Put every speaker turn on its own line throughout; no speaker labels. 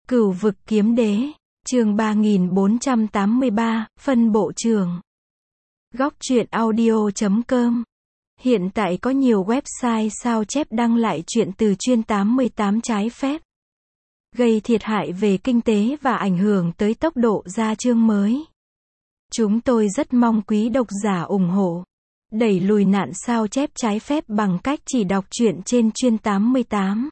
Cửu vực kiếm đế, chương 3483, phân bộ trường. Góc truyện audio.com. Hiện tại có nhiều website sao chép đăng lại truyện từ chuyên 88 trái phép, gây thiệt hại về kinh tế và ảnh hưởng tới tốc độ ra chương mới. Chúng tôi rất mong quý độc giả ủng hộ, đẩy lùi nạn sao chép trái phép bằng cách chỉ đọc truyện trên chuyên 88.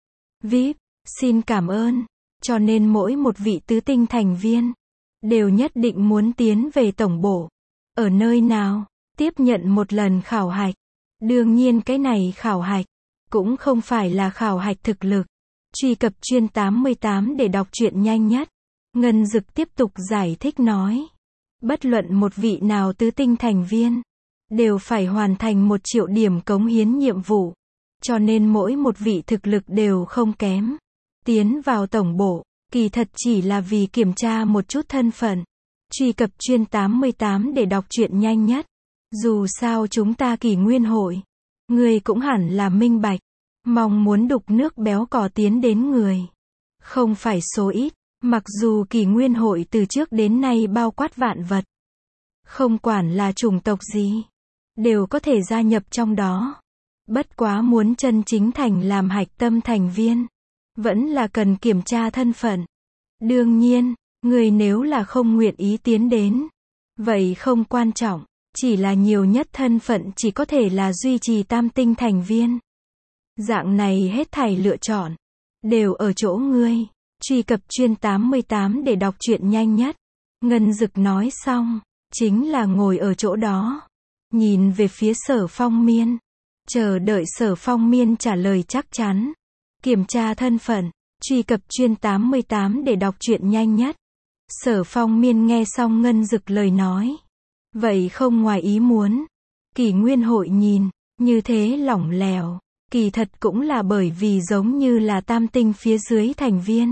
VIP, xin cảm ơn. Cho nên mỗi một vị tứ tinh thành viên đều nhất định muốn tiến về tổng bộ. Ở nơi nào? Tiếp nhận một lần khảo hạch. Đương nhiên cái này khảo hạch cũng không phải là khảo hạch thực lực. Truy cập chuyên 88 để đọc truyện nhanh nhất. Ngân Dực tiếp tục giải thích nói. Bất luận một vị nào tứ tinh thành viên đều phải hoàn thành 1 triệu điểm cống hiến nhiệm vụ. Cho nên mỗi một vị thực lực đều không kém. Tiến vào tổng bộ, kỳ thật chỉ là vì kiểm tra một chút thân phận. Truy cập chuyên 88 để đọc truyện nhanh nhất. Dù sao chúng ta Kỷ Nguyên hội, người cũng hẳn là minh bạch. Mong muốn đục nước béo cò tiến đến người, không phải số ít. Mặc dù Kỷ Nguyên hội từ trước đến nay bao quát vạn vật, không quản là chủng tộc gì, đều có thể gia nhập trong đó. Bất quá muốn chân chính thành làm hạch tâm thành viên, vẫn là cần kiểm tra thân phận. Đương nhiên, người nếu là không nguyện ý tiến đến, vậy không quan trọng, chỉ là nhiều nhất thân phận chỉ có thể là duy trì tam tinh thành viên. Dạng này hết thảy lựa chọn đều ở chỗ ngươi. Truy cập chuyên 88 để đọc truyện nhanh nhất. Ngân Dực nói xong, chính là ngồi ở chỗ đó, nhìn về phía Sở Phong Miên, chờ đợi Sở Phong Miên trả lời chắc chắn. Kiểm tra thân phận, truy cập chuyên 88 để đọc truyện nhanh nhất. Sở Phong Miên nghe xong Ngân Dực lời nói, vậy không ngoài ý muốn. Kỷ Nguyên hội nhìn như thế lỏng lẻo, kỳ thật cũng là bởi vì giống như là tam tinh phía dưới thành viên,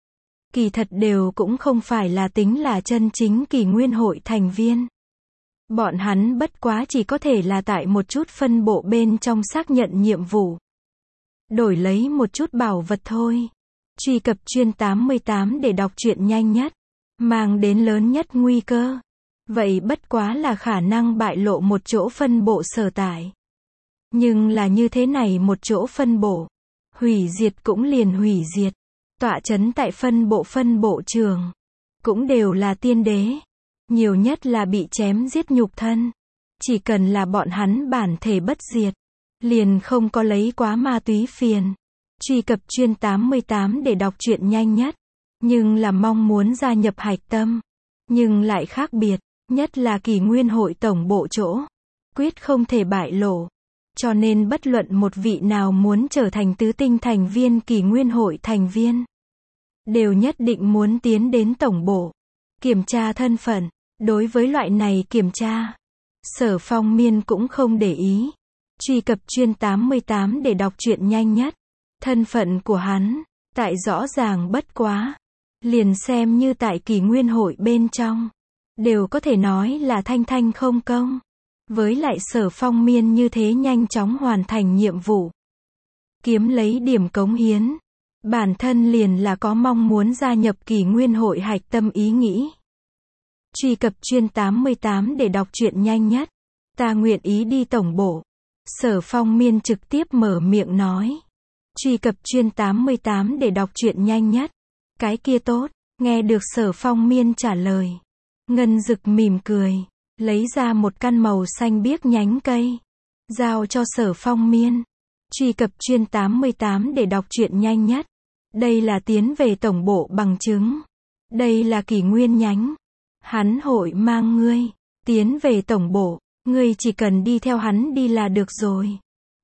kỳ thật đều cũng không phải là tính là chân chính Kỷ Nguyên hội thành viên. Bọn hắn bất quá chỉ có thể là tại một chút phân bộ bên trong xác nhận nhiệm vụ, đổi lấy một chút bảo vật thôi. Truy cập chuyên 88 để đọc truyện nhanh nhất. Mang đến lớn nhất nguy cơ, vậy bất quá là khả năng bại lộ một chỗ phân bộ sở tại. Nhưng là như thế này một chỗ phân bộ, hủy diệt cũng liền hủy diệt. Tọa chấn tại phân bộ trường, cũng đều là tiên đế. Nhiều nhất là bị chém giết nhục thân. Chỉ cần là bọn hắn bản thể bất diệt, liền không có lấy quá ma túy phiền. Truy cập chuyên 88 để đọc truyện nhanh nhất. Nhưng là mong muốn gia nhập hạch tâm, nhưng lại khác biệt, nhất là Kỷ Nguyên hội tổng bộ chỗ, quyết không thể bại lộ. Cho nên bất luận một vị nào muốn trở thành tứ tinh thành viên Kỷ Nguyên hội thành viên, đều nhất định muốn tiến đến tổng bộ, kiểm tra thân phận. Đối với loại này kiểm tra, Sở Phong Miên cũng không để ý. Truy cập chuyên 88 để đọc truyện nhanh nhất. Thân phận của hắn, tại rõ ràng bất quá, liền xem như tại Kỷ Nguyên hội bên trong, đều có thể nói là thanh thanh không công. Với lại Sở Phong Miên như thế nhanh chóng hoàn thành nhiệm vụ, kiếm lấy điểm cống hiến, bản thân liền là có mong muốn gia nhập Kỷ Nguyên hội hạch tâm ý nghĩ. Truy cập chuyên 88 để đọc truyện nhanh nhất. Ta nguyện ý đi tổng bộ. Sở Phong Miên trực tiếp mở miệng nói. Truy cập chuyên 88 để đọc truyện nhanh nhất. Cái kia tốt. Nghe được Sở Phong Miên trả lời, Ngân Dực mỉm cười, lấy ra một căn màu xanh biếc nhánh cây, giao cho Sở Phong Miên. Truy cập chuyên 88 để đọc truyện nhanh nhất. Đây là tiến về tổng bộ bằng chứng. Đây là Kỷ Nguyên nhánh. Hắn hội mang ngươi tiến về tổng bộ, ngươi chỉ cần đi theo hắn đi là được rồi.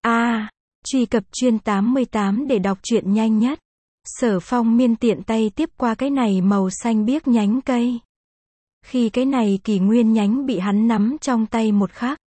Truy cập chuyên 88 để đọc truyện nhanh nhất. Sở Phong Miên tiện tay tiếp qua cái này màu xanh biếc nhánh cây. Khi cái này Kỷ Nguyên nhánh bị hắn nắm trong tay một khắc,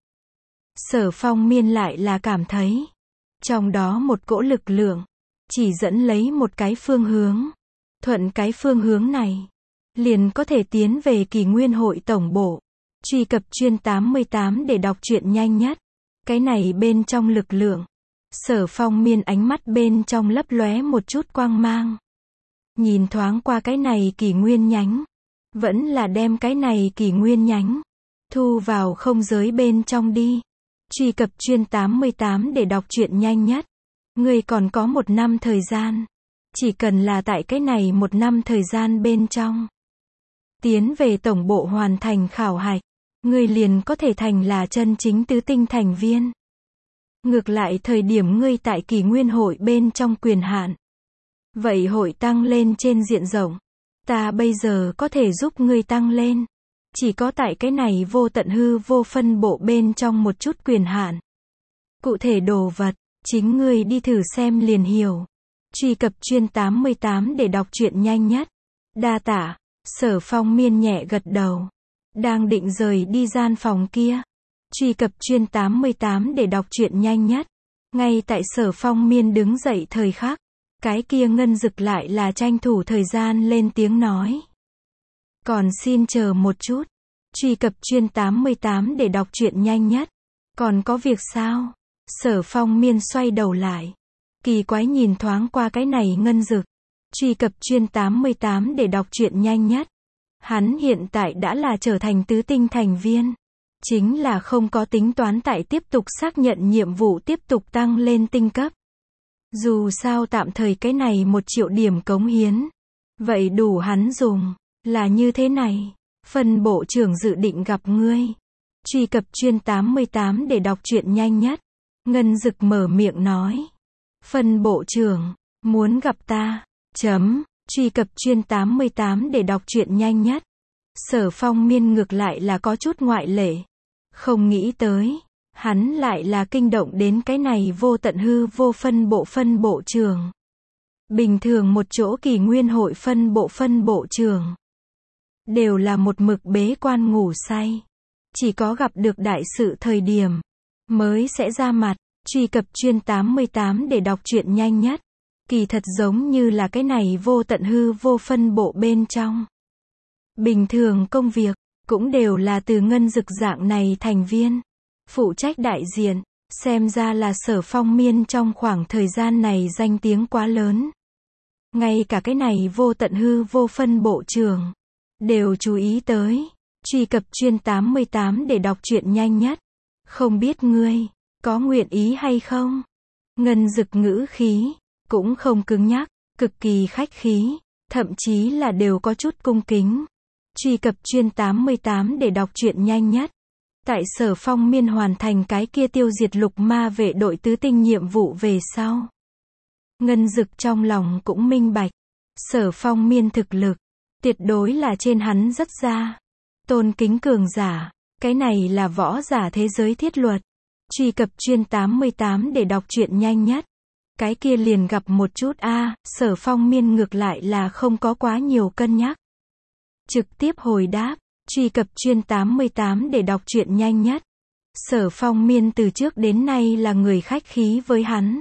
Sở Phong Miên lại là cảm thấy trong đó một cỗ lực lượng chỉ dẫn lấy một cái phương hướng. Thuận cái phương hướng này, liền có thể tiến về Kỷ Nguyên hội tổng bộ. Truy cập chuyên 88 để đọc truyện nhanh nhất. Cái này bên trong lực lượng, Sở Phong Miên ánh mắt bên trong lấp lóe một chút quang mang. Nhìn thoáng qua cái này kỷ nguyên nhánh. Vẫn là đem cái này kỷ nguyên nhánh thu vào không giới bên trong đi. Truy cập chuyên 88 để đọc truyện nhanh nhất. Ngươi còn có 1 năm thời gian. Chỉ cần là tại cái này 1 năm thời gian bên trong. Tiến về tổng bộ hoàn thành khảo hạch. Ngươi liền có thể thành là chân chính tứ tinh thành viên. Ngược lại thời điểm ngươi tại kỷ nguyên hội bên trong quyền hạn. Vậy hội tăng lên trên diện rộng. Ta bây giờ có thể giúp ngươi tăng lên. Chỉ có tại cái này vô tận hư vô phân bộ bên trong một chút quyền hạn. Cụ thể đồ vật, chính ngươi đi thử xem liền hiểu. Truy cập chuyên 88 để đọc truyện nhanh nhất. Đa tạ. Sở Phong Miên nhẹ gật đầu. Đang định rời đi gian phòng kia. Truy cập chuyên 88 để đọc truyện nhanh nhất. Ngay tại Sở Phong Miên đứng dậy thời khắc. Cái kia Ngân Dực lại là tranh thủ thời gian lên tiếng nói. Còn xin chờ một chút. Truy cập chuyên 88 để đọc truyện nhanh nhất. Còn có việc sao? Sở Phong Miên xoay đầu lại. Kỳ quái nhìn thoáng qua cái này Ngân Dực. Truy cập chuyên 88 để đọc truyện nhanh nhất. Hắn hiện tại đã là trở thành tứ tinh thành viên. Chính là không có tính toán tại tiếp tục xác nhận nhiệm vụ tiếp tục tăng lên tinh cấp. Dù sao tạm thời cái này 1 triệu điểm cống hiến. Vậy đủ hắn dùng. Là như thế này. Phân bộ trưởng dự định gặp ngươi. Truy cập chuyên 88 để đọc truyện nhanh nhất. Ngân Dực mở miệng nói. Phân bộ trưởng, muốn gặp ta. Truy cập chuyên 88 để đọc truyện nhanh nhất. Sở Phong Miên ngược lại là có chút ngoại lệ. Không nghĩ tới. Hắn lại là kinh động đến cái này vô tận hư vô phân bộ trưởng. Bình thường một chỗ kỷ nguyên hội phân bộ trưởng. Đều là một mực bế quan ngủ say. Chỉ có gặp được đại sự thời điểm. Mới sẽ ra mặt. Truy cập chuyên 88 để đọc truyện nhanh nhất. Kỳ thật giống như là cái này vô tận hư vô phân bộ bên trong. Bình thường công việc. Cũng đều là từ Ngân Dực dạng này thành viên. Phụ trách đại diện. Xem ra là Sở Phong Miên trong khoảng thời gian này danh tiếng quá lớn. Ngay cả cái này vô tận hư vô phân bộ trưởng. Đều chú ý tới. Truy cập chuyên 88 để đọc truyện nhanh nhất. Không biết ngươi. Có nguyện ý hay không? Ngân Dực ngữ khí. Cũng không cứng nhắc. Cực kỳ khách khí. Thậm chí là đều có chút cung kính. Truy cập chuyên 88 để đọc truyện nhanh nhất. Tại Sở Phong Miên hoàn thành cái kia tiêu diệt lục ma vệ đội tứ tinh nhiệm vụ về sau. Ngân Dực trong lòng cũng minh bạch. Sở Phong Miên thực lực. Tuyệt đối là trên hắn rất ra. Tôn kính cường giả. Cái này là võ giả thế giới thiết luật. Truy cập chuyên 88 để đọc truyện nhanh nhất. Cái kia liền gặp một chút Sở Phong Miên ngược lại là không có quá nhiều cân nhắc. Trực tiếp hồi đáp. Truy cập chuyên 88 để đọc truyện nhanh nhất. Sở Phong Miên từ trước đến nay là người khách khí với hắn.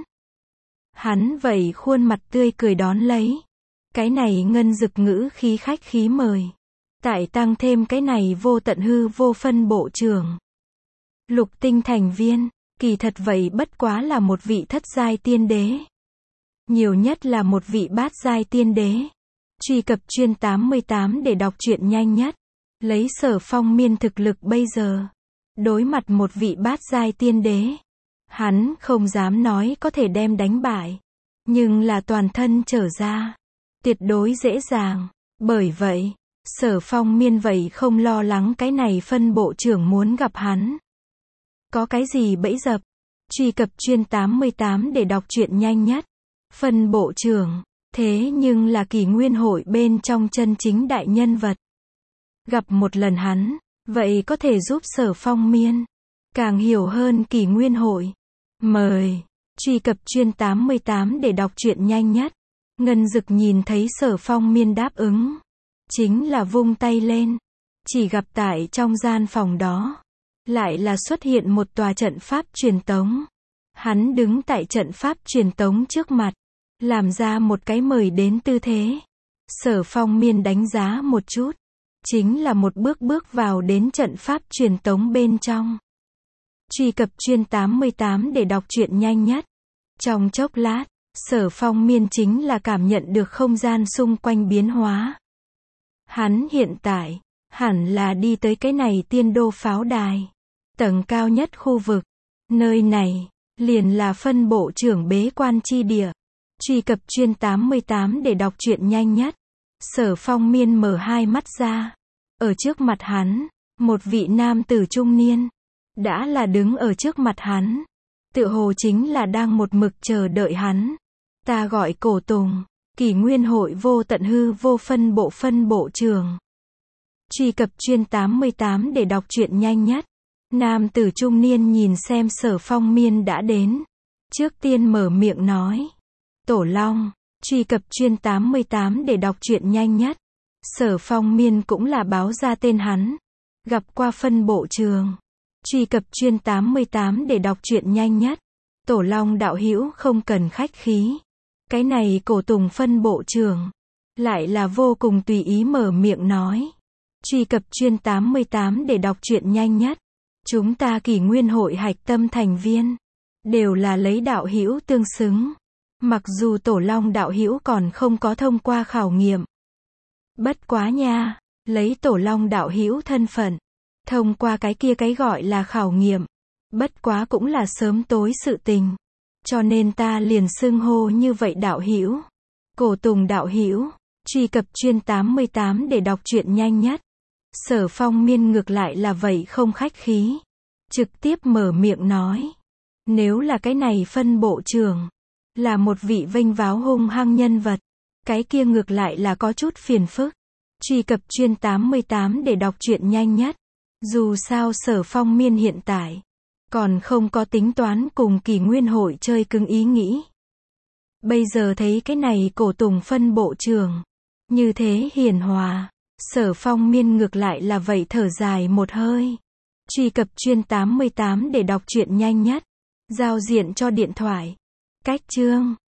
Hắn vậy khuôn mặt tươi cười đón lấy. Cái này Ngân Dực ngữ khí khách khí mời. Tại tăng thêm cái này vô tận hư vô phân bộ trưởng. Lục tinh thành viên. Kỳ thật vậy bất quá là một vị thất giai tiên đế. Nhiều nhất là một vị bát giai tiên đế. Truy cập chuyên 88 để đọc truyện nhanh nhất. Lấy Sở Phong Miên thực lực bây giờ. Đối mặt một vị bát giai tiên đế. Hắn không dám nói có thể đem đánh bại. Nhưng là toàn thân trở ra. Tuyệt đối dễ dàng. Bởi vậy, Sở Phong Miên vậy không lo lắng cái này phân bộ trưởng muốn gặp hắn. Có cái gì bẫy dập? Truy cập chuyên 88 để đọc truyện nhanh nhất. Phân bộ trưởng. Thế nhưng là kỷ nguyên hội bên trong chân chính đại nhân vật. Gặp một lần hắn, vậy có thể giúp Sở Phong Miên càng hiểu hơn kỷ nguyên hội. Mời. Truy cập chuyên 88 để đọc truyện nhanh nhất. Ngân Dực nhìn thấy Sở Phong Miên đáp ứng. Chính là vung tay lên. Chỉ gặp tại trong gian phòng đó. Lại là xuất hiện một tòa trận pháp truyền tống. Hắn đứng tại trận pháp truyền tống trước mặt. Làm ra một cái mời đến tư thế. Sở Phong Miên đánh giá một chút. Chính là một bước vào đến trận pháp truyền tống bên trong. Truy cập chuyên 88 để đọc truyện nhanh nhất. Trong chốc lát, Sở Phong Miên chính là cảm nhận được không gian xung quanh biến hóa. Hắn hiện tại, hẳn là đi tới cái này tiên đô pháo đài. Tầng cao nhất khu vực. Nơi này, liền là phân bộ trưởng bế quan chi địa. Truy cập chuyên 88 để đọc truyện nhanh nhất. Sở Phong Miên mở hai mắt ra. Ở trước mặt hắn, một vị nam tử trung niên. Đã là đứng ở trước mặt hắn. Tựa hồ chính là đang một mực chờ đợi hắn. Ta gọi Cổ Tùng, Kỷ Nguyên hội vô tận hư vô phân bộ trưởng. Truy cập chuyên 88 để đọc truyện nhanh nhất. Nam tử trung niên nhìn xem Sở Phong Miên đã đến. Trước tiên mở miệng nói. Tổ Long, truy cập chuyên 88 để đọc truyện nhanh nhất. Sở Phong Miên cũng là báo ra tên hắn. Gặp qua phân bộ trường. Truy cập chuyên 88 để đọc truyện nhanh nhất. Tổ Long đạo hữu không cần khách khí. Cái này Cổ Tùng phân bộ trưởng. Lại là vô cùng tùy ý mở miệng nói. Truy cập chuyên 88 để đọc truyện nhanh nhất. Chúng ta Kỷ Nguyên hội hạch tâm thành viên. Đều là lấy đạo hữu tương xứng. Mặc dù Tổ Long đạo hữu còn không có thông qua khảo nghiệm. Bất quá nha, lấy Tổ Long đạo hữu thân phận. Thông qua cái gọi là khảo nghiệm. Bất quá cũng là sớm tối sự tình. Cho nên ta liền xưng hô như vậy đạo hữu. Cổ Tùng đạo hữu, truy cập chuyên 88 để đọc truyện nhanh nhất. Sở Phong Miên ngược lại là vậy không khách khí. Trực tiếp mở miệng nói. Nếu là cái này phân bộ trưởng, là một vị vênh váo hung hăng nhân vật. Cái kia ngược lại là có chút phiền phức. Truy cập chuyên 88 để đọc truyện nhanh nhất. Dù sao Sở Phong Miên hiện tại còn không có tính toán cùng Kỷ Nguyên hội chơi cứng ý nghĩ. Bây giờ thấy cái này Cổ Tùng phân bộ trưởng như thế hiền hòa, Sở Phong Miên ngược lại là vậy thở dài một hơi. Truy cập chuyên 88 để đọc truyện nhanh nhất. Giao diện cho điện thoại. Cách chương